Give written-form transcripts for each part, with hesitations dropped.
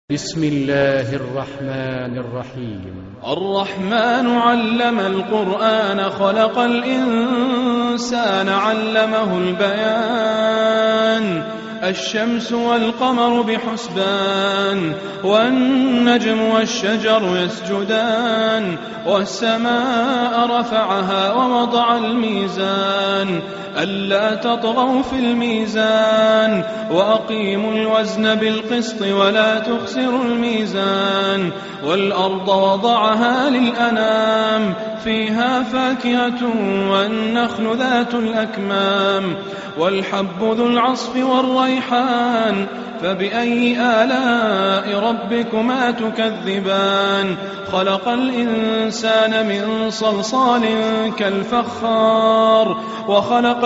بسم الله الرحمن الرحيم. الرحمن علم القرآن خلق الإنسان علمه البيان. الشمس والقمر بحسبان، والنجم والشجر يسجدان، والسماء رفعها ووضع الميزان ألا تطغوا في الميزان وأقيموا الوزن بالقسط ولا تخسروا الميزان. والأرض وضعها للأنام فيها فاكهة والنخل ذات الأكمام والحب ذو العصف والريحان. فبأي آلاء ربكما تكذبان؟ خلق الإنسان من صلصال كالفخار، وخلق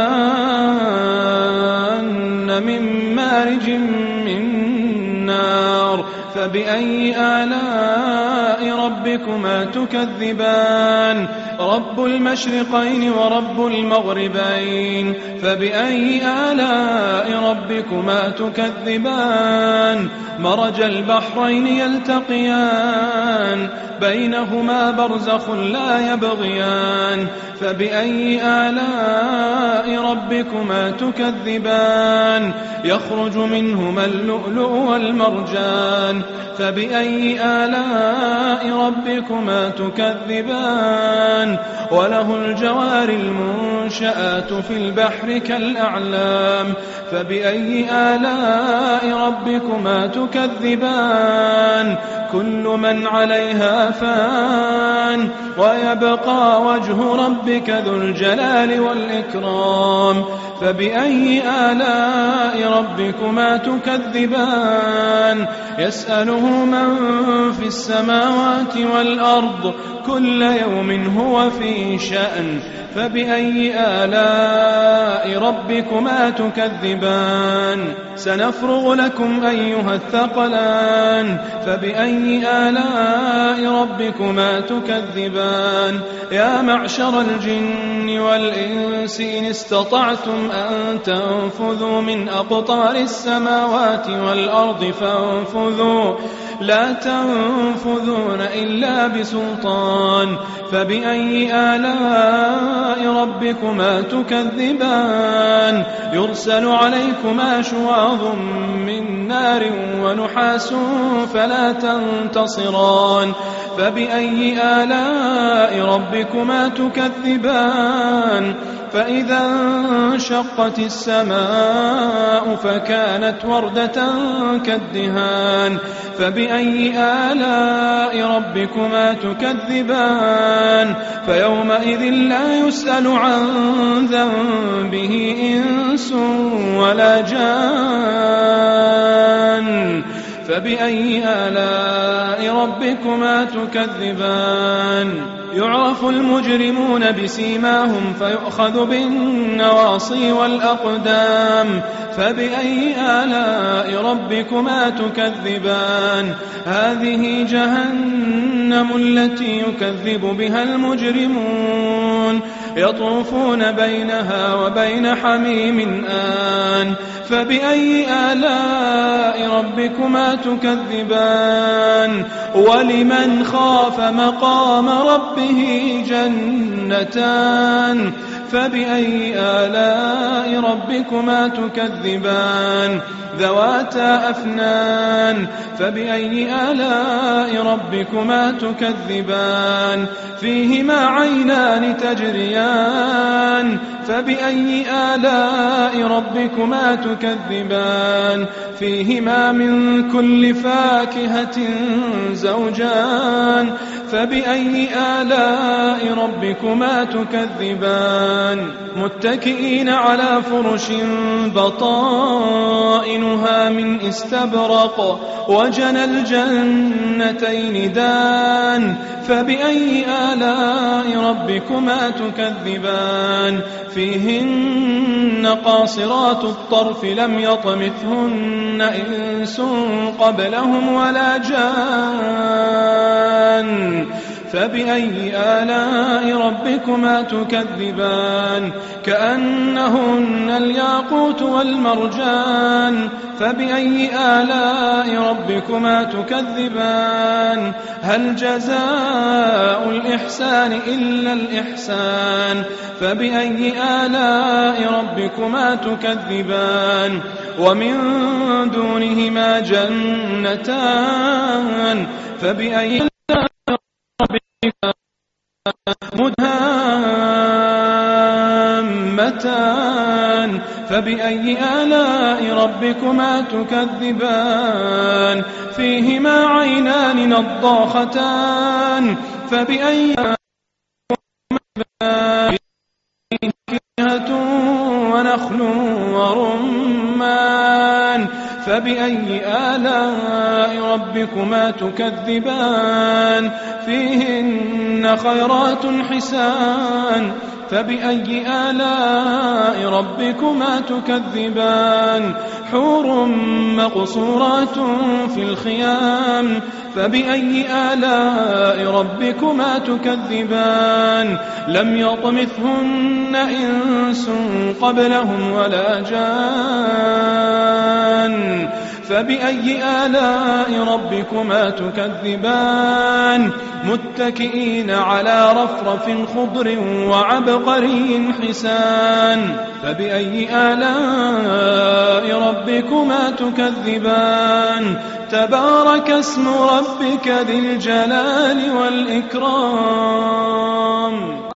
الجان من مارج من نار. فبأي آلاء ربكما تكذبان؟ رب المشرقين ورب المغربين. فبأي آلاء ربكما تكذبان؟ مرج البحرين يلتقيان بينهما برزخ لا يبغيان. فبأي آلاء ربكما تكذبان؟ يخرج منهما اللؤلؤ والمرجان. فبأي آلاء ربكما تكذبان؟ وله الجوار المنشآت في البحر كالأعلام. فبأي آلاء ربكما تكذبان؟ كل من عليها فان، ويبقى وجه ربك ذو الجلال والإكرام. فبأي آلاء ربكما تكذبان؟ يسأله من في السماوات والأرض كل يوم هو في شأن. فبأي آلاء ربكما تكذبان؟ سنفرغ لكم أيها الثقلان. فبأي آلاء ربكما تكذبان؟ يا معشر الجن والإنس إن استطعتم أن تنفذوا من أقطار السماوات والأرض فانفذوا، لا تنفذون إلا بسلطان. فبأي آلاء ربكما تكذبان؟ يرسل عليكما شواظ من نار ونحاس فلا تنتصران. فبأي آلاء ربكما تكذبان؟ فإذا انشقت السماء فكانت وردة كالدهان. فبأي آلاء ربكما تكذبان؟ فيومئذ لا يسأل عن ذنبه إنس ولا جان. فبأي آلاء ربكما تكذبان؟ يعرف المجرمون بسيماهم فيؤخذ بالنواصي والأقدام. فبأي آلاء ربكما تكذبان؟ هذه جهنم التي يكذب بها المجرمون، يطوفون بينها وبين حميم آن. فبأي آلاء ربكما تكذبان؟ ولمن خاف مقام ربه جنتان. فبأي آلاء ربكما تكذبان؟ ذواتا أفنان. فبأي آلاء ربكما تكذبان؟ فيهما عينان تجريان. فبأي آلاء ربكما تكذبان؟ فيهما من كل فاكهة زوجان. فبأي آلاء ربكما تكذبان؟ متكئين على فرش بطائنها من استبرق، وجنى الجنتين دان. فبأي آلاء ربكما تكذبان؟ فيهن قاصرات الطرف لم يطمثهن إنس قبلهم ولا جان. فبأي آلاء ربكما تكذبان كأنهن الياقوت والمرجان فبأي آلاء ربكما تكذبان هل جزاء الإحسان إلا الإحسان فبأي آلاء ربكما تكذبان ومن دونهما جنتان فبأي آلاء ربكما مدهامتان فبأي آلاء ربكما تكذبان فيهما عينان نضاختان فبأي فاكهة ونخل ورمان فبأي آلاء ربكما تكذبان فيهن خيرات حسان فبأي آلاء ربكما تكذبان حور مقصورات في الخيام فبأي آلاء ربكما تكذبان لم يطمثهن إنس قبلهم ولا جان فبأي آلاء ربكما تكذبان متكئين على رفرف خضر وعبقري حسان فبأي آلاء ربكما تكذبان تبارك اسم ربك ذي الجلال والإكرام